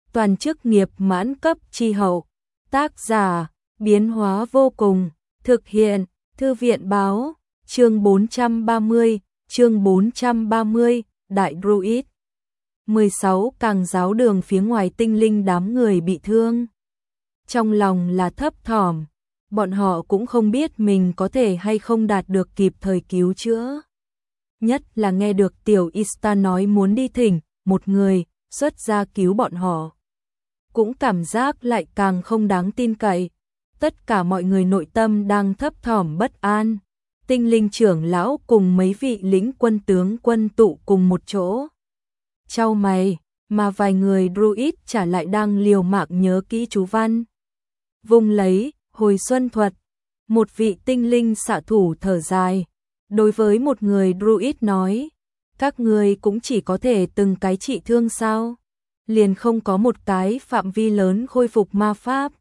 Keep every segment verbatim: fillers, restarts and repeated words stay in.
toàn chức nghiệp mãn cấp chi hậu. Tác giả, biến hóa vô cùng, thực hiện, thư viện báo, chương bốn trăm ba mươi, chương bốn trăm ba mươi, Đại Druid. mười sáu Càng giáo đường phía ngoài tinh linh đám người bị thương. Trong lòng là thấp thỏm, bọn họ cũng không biết mình có thể hay không đạt được kịp thời cứu chữa. Nhất là nghe được tiểu Ista nói muốn đi thỉnh một người xuất ra cứu bọn họ. Cũng cảm giác lại càng không đáng tin cậy. Tất cả mọi người nội tâm đang thấp thỏm bất an. Tinh linh trưởng lão cùng mấy vị lĩnh quân tướng quân tụ cùng một chỗ. Chau mày, mà vài người druid trả lại đang liều mạng nhớ kỹ chú văn. Vùng lấy, hồi xuân thuật. Một vị tinh linh xạ thủ thở dài. Đối với một người druid nói, các người cũng chỉ có thể từng cái trị thương sao? Liền không có một cái phạm vi lớn khôi phục ma pháp.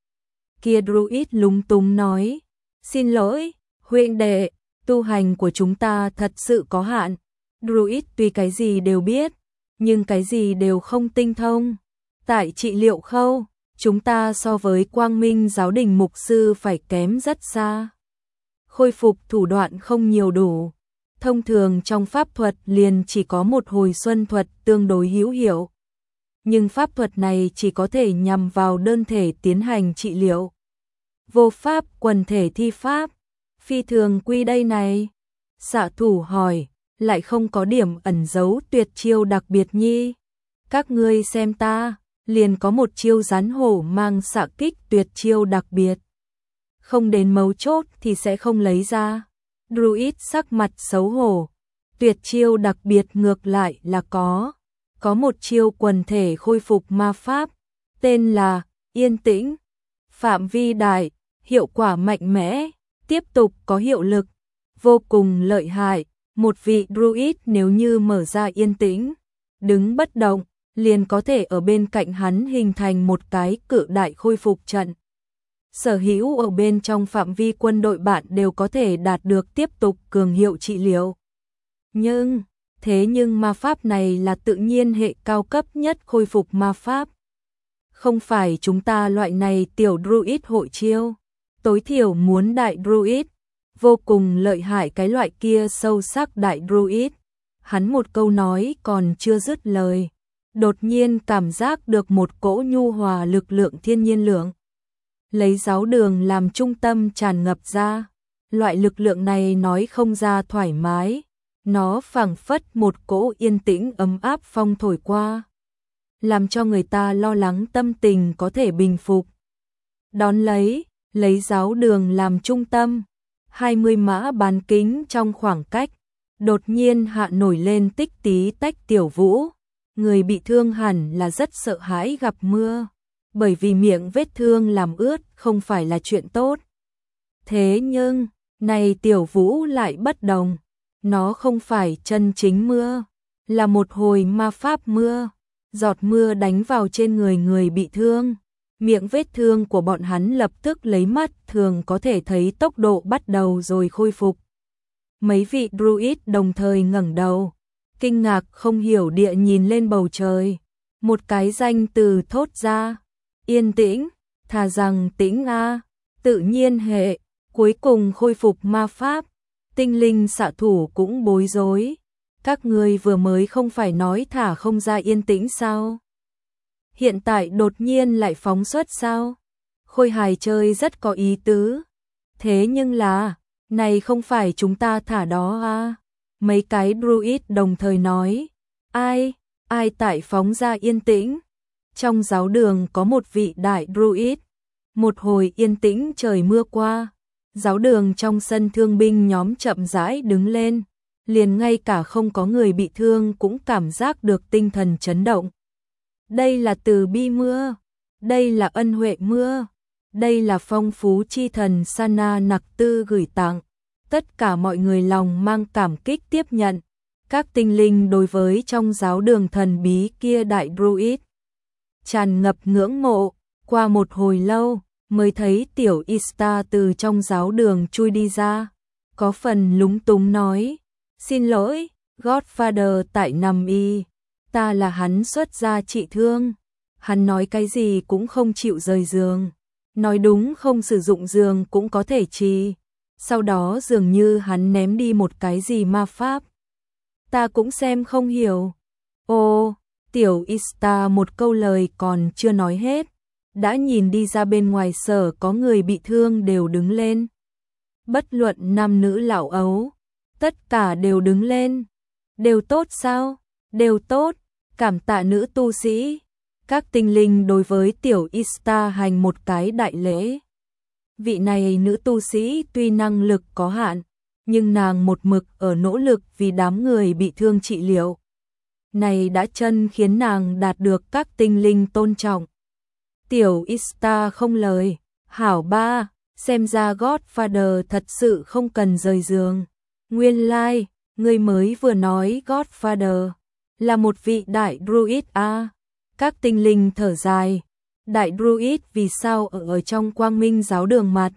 Kia druid lúng túng nói, xin lỗi, huynh đệ, tu hành của chúng ta thật sự có hạn. Druid tuy cái gì đều biết, nhưng cái gì đều không tinh thông. Tại trị liệu khâu, chúng ta so với Quang Minh giáo đình mục sư phải kém rất xa. Khôi phục thủ đoạn không nhiều đủ. Thông thường trong pháp thuật liền chỉ có một hồi xuân thuật tương đối hữu hiệu. Nhưng pháp thuật này chỉ có thể nhằm vào đơn thể tiến hành trị liệu. Vô pháp quần thể thi pháp. Phi thường quy đây này. Xạ thủ hỏi, lại không có điểm ẩn giấu tuyệt chiêu đặc biệt nhi. Các ngươi xem ta, liền có một chiêu rắn hổ mang xạ kích tuyệt chiêu đặc biệt. Không đến mấu chốt thì sẽ không lấy ra. Druid sắc mặt xấu hổ. Tuyệt chiêu đặc biệt ngược lại là có. Có một chiêu quần thể khôi phục ma pháp. Tên là Yên Tĩnh. Phạm vi đại, hiệu quả mạnh mẽ. Tiếp tục có hiệu lực. Vô cùng lợi hại. Một vị druid nếu như mở ra Yên Tĩnh, đứng bất động, liền có thể ở bên cạnh hắn hình thành một cái cự đại khôi phục trận. Sở hữu ở bên trong phạm vi quân đội bạn đều có thể đạt được tiếp tục cường hiệu trị liệu. Nhưng, thế nhưng ma pháp này là tự nhiên hệ cao cấp nhất khôi phục ma pháp. Không phải chúng ta loại này tiểu druid hội chiêu, tối thiểu muốn đại druid, vô cùng lợi hại cái loại kia sâu sắc đại druid. Hắn một câu nói còn chưa dứt lời, đột nhiên cảm giác được một cỗ nhu hòa lực lượng thiên nhiên lượng. Lấy giáo đường làm trung tâm tràn ngập ra, loại lực lượng này nói không ra thoải mái, nó phảng phất một cỗ yên tĩnh ấm áp phong thổi qua, làm cho người ta lo lắng tâm tình có thể bình phục. Đón lấy, lấy giáo đường làm trung tâm, hai mươi mã bán kính trong khoảng cách, đột nhiên hạ nổi lên tích tí tách tiểu vũ, người bị thương hẳn là rất sợ hãi gặp mưa. Bởi vì miệng vết thương làm ướt không phải là chuyện tốt. Thế nhưng, này tiểu vũ lại bất đồng. Nó không phải chân chính mưa, là một hồi ma pháp mưa. Giọt mưa đánh vào trên người người bị thương. Miệng vết thương của bọn hắn lập tức lấy mắt thường có thể thấy tốc độ bắt đầu rồi khôi phục. Mấy vị druid đồng thời ngẩng đầu, kinh ngạc không hiểu địa nhìn lên bầu trời. Một cái danh từ thốt ra. Yên tĩnh, thà rằng tĩnh a, tự nhiên hệ, cuối cùng khôi phục ma pháp. Tinh linh xạ thủ cũng bối rối. Các ngươi vừa mới không phải nói thả không ra yên tĩnh sao? Hiện tại đột nhiên lại phóng xuất sao? Khôi hài chơi rất có ý tứ. Thế nhưng là, này không phải chúng ta thả đó à? Mấy cái druid đồng thời nói. Ai, ai tại phóng ra yên tĩnh? Trong giáo đường có một vị đại druid. Một hồi yên tĩnh trời mưa qua. Giáo đường trong sân thương binh nhóm chậm rãi đứng lên. Liền ngay cả không có người bị thương cũng cảm giác được tinh thần chấn động. Đây là từ bi mưa. Đây là ân huệ mưa. Đây là phong phú chi thần Sana Nặc Tư gửi tặng. Tất cả mọi người lòng mang cảm kích tiếp nhận. Các tinh linh đối với trong giáo đường thần bí kia đại druid tràn ngập ngưỡng mộ. Qua một hồi lâu mới thấy tiểu Ista từ trong giáo đường chui đi ra, có phần lúng túng nói, xin lỗi, Godfather tại nằm y, ta là hắn xuất gia trị thương, hắn nói cái gì cũng không chịu rời giường. Nói đúng không sử dụng giường cũng có thể trì. Sau đó dường như hắn ném đi một cái gì ma pháp. Ta cũng xem không hiểu. Ô, tiểu Ista một câu lời còn chưa nói hết. Đã nhìn đi ra bên ngoài sở có người bị thương đều đứng lên. Bất luận nam nữ lão ấu, tất cả đều đứng lên. Đều tốt sao? Đều tốt, cảm tạ nữ tu sĩ. Các tinh linh đối với tiểu Ista hành một cái đại lễ. Vị này nữ tu sĩ tuy năng lực có hạn, nhưng nàng một mực ở nỗ lực vì đám người bị thương trị liệu. Này đã chân khiến nàng đạt được các tinh linh tôn trọng. Tiểu Ista không lời, hảo ba, xem ra Godfather thật sự không cần rời giường. Nguyên lai, like, người mới vừa nói Godfather là một vị đại druid a. Các tinh linh thở dài, đại druid vì sao ở, ở trong quang minh giáo đường mặt?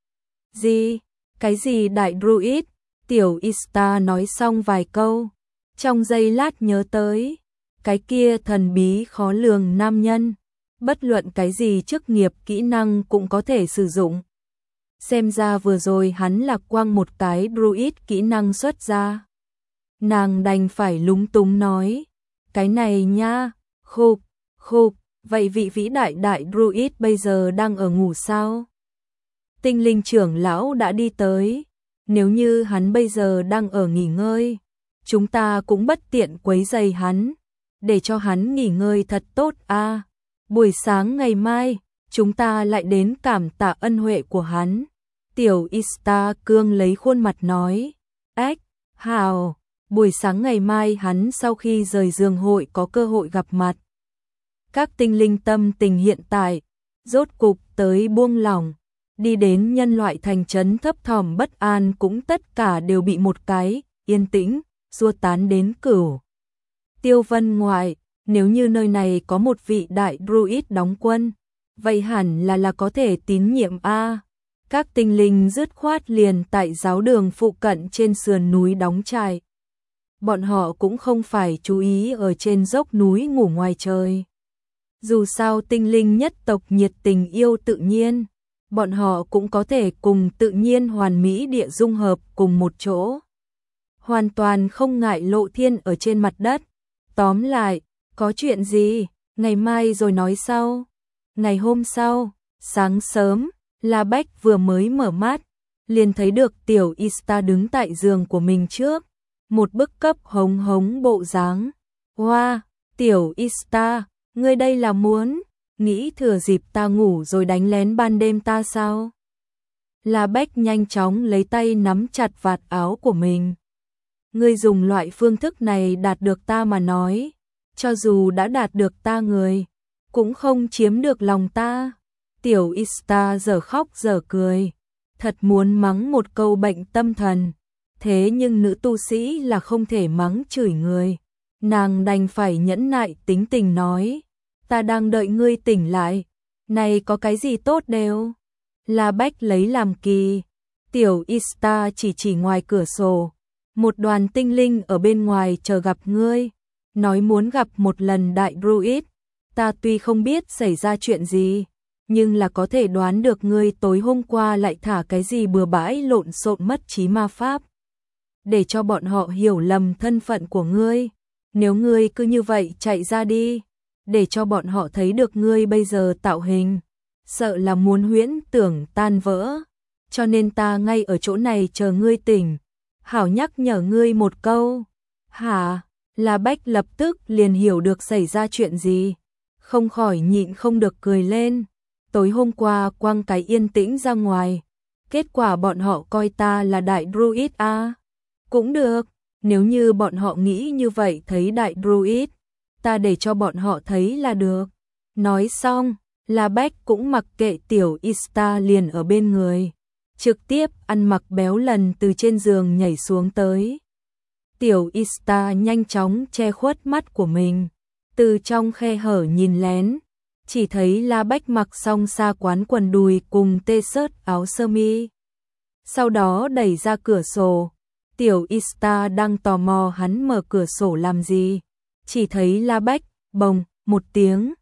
Gì? Cái gì đại druid? Tiểu Ista nói xong vài câu, trong giây lát nhớ tới, cái kia thần bí khó lường nam nhân, bất luận cái gì chức nghiệp kỹ năng cũng có thể sử dụng. Xem ra vừa rồi hắn là quăng một cái druid kỹ năng xuất ra. Nàng đành phải lúng túng nói, cái này nha, khục, khục, vậy vị vĩ đại đại druid bây giờ đang ở ngủ sao? Tinh linh trưởng lão đã đi tới, nếu như hắn bây giờ đang ở nghỉ ngơi, chúng ta cũng bất tiện quấy rầy hắn, để cho hắn nghỉ ngơi thật tốt a. À, buổi sáng ngày mai, chúng ta lại đến cảm tạ ân huệ của hắn. Tiểu Ista cương lấy khuôn mặt nói, ếch, hào, buổi sáng ngày mai hắn sau khi rời giường hội có cơ hội gặp mặt. Các tinh linh tâm tình hiện tại, rốt cục tới buông lỏng, đi đến nhân loại thành trấn thấp thỏm bất an cũng tất cả đều bị một cái, yên tĩnh, xua tán đến cửu. Tiêu Vân ngoại, nếu như nơi này có một vị đại druid đóng quân, vậy hẳn là là có thể tín nhiệm a. Các tinh linh dứt khoát liền tại giáo đường phụ cận trên sườn núi đóng trại. Bọn họ cũng không phải chú ý ở trên dốc núi ngủ ngoài trời. Dù sao tinh linh nhất tộc nhiệt tình yêu tự nhiên, bọn họ cũng có thể cùng tự nhiên hoàn mỹ địa dung hợp cùng một chỗ. Hoàn toàn không ngại lộ thiên ở trên mặt đất. Tóm lại, có chuyện gì, ngày mai rồi nói sau. Ngày hôm sau, sáng sớm, La Bách vừa mới mở mắt, liền thấy được tiểu Ista đứng tại giường của mình trước, một bức cấp hống hống bộ dáng. Hoa, wow, tiểu Ista, ngươi đây là muốn, nghĩ thừa dịp ta ngủ rồi đánh lén ban đêm ta sao? La Bách nhanh chóng lấy tay nắm chặt vạt áo của mình. Ngươi dùng loại phương thức này đạt được ta mà nói, cho dù đã đạt được ta người, cũng không chiếm được lòng ta. Tiểu Ista giờ khóc giờ cười, thật muốn mắng một câu bệnh tâm thần, thế nhưng nữ tu sĩ là không thể mắng chửi người. Nàng đành phải nhẫn nại tính tình nói, ta đang đợi ngươi tỉnh lại, này có cái gì tốt đều. La Bách lấy làm kỳ, tiểu Ista chỉ chỉ ngoài cửa sổ, một đoàn tinh linh ở bên ngoài chờ gặp ngươi, nói muốn gặp một lần đại druid. Ta tuy không biết xảy ra chuyện gì, nhưng là có thể đoán được ngươi tối hôm qua lại thả cái gì bừa bãi lộn xộn mất trí ma pháp, để cho bọn họ hiểu lầm thân phận của ngươi. Nếu ngươi cứ như vậy chạy ra đi, để cho bọn họ thấy được ngươi bây giờ tạo hình, sợ là muốn huyễn tưởng tan vỡ. Cho nên ta ngay ở chỗ này chờ ngươi tỉnh, hảo nhắc nhở ngươi một câu. Hả? La Bách lập tức liền hiểu được xảy ra chuyện gì, không khỏi nhịn không được cười lên. Tối hôm qua quăng cái yên tĩnh ra ngoài, kết quả bọn họ coi ta là đại druid a. À? Cũng được, nếu như bọn họ nghĩ như vậy thấy đại druid, ta để cho bọn họ thấy là được. Nói xong, La Bách cũng mặc kệ tiểu Ista liền ở bên người, trực tiếp ăn mặc béo lần từ trên giường nhảy xuống tới. Tiểu Ista nhanh chóng che khuất mắt của mình, từ trong khe hở nhìn lén, chỉ thấy La Bách mặc xong xa quán quần đùi cùng t-shirt áo sơ mi. Sau đó đẩy ra cửa sổ, tiểu Ista đang tò mò hắn mở cửa sổ làm gì, chỉ thấy La Bách, bồng, một tiếng,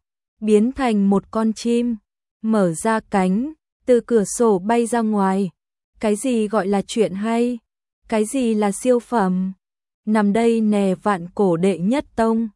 biến thành một con chim, mở ra cánh, từ cửa sổ bay ra ngoài. Cái gì gọi là chuyện hay? Cái gì là siêu phẩm? Nằm đây nè vạn cổ đệ nhất tông.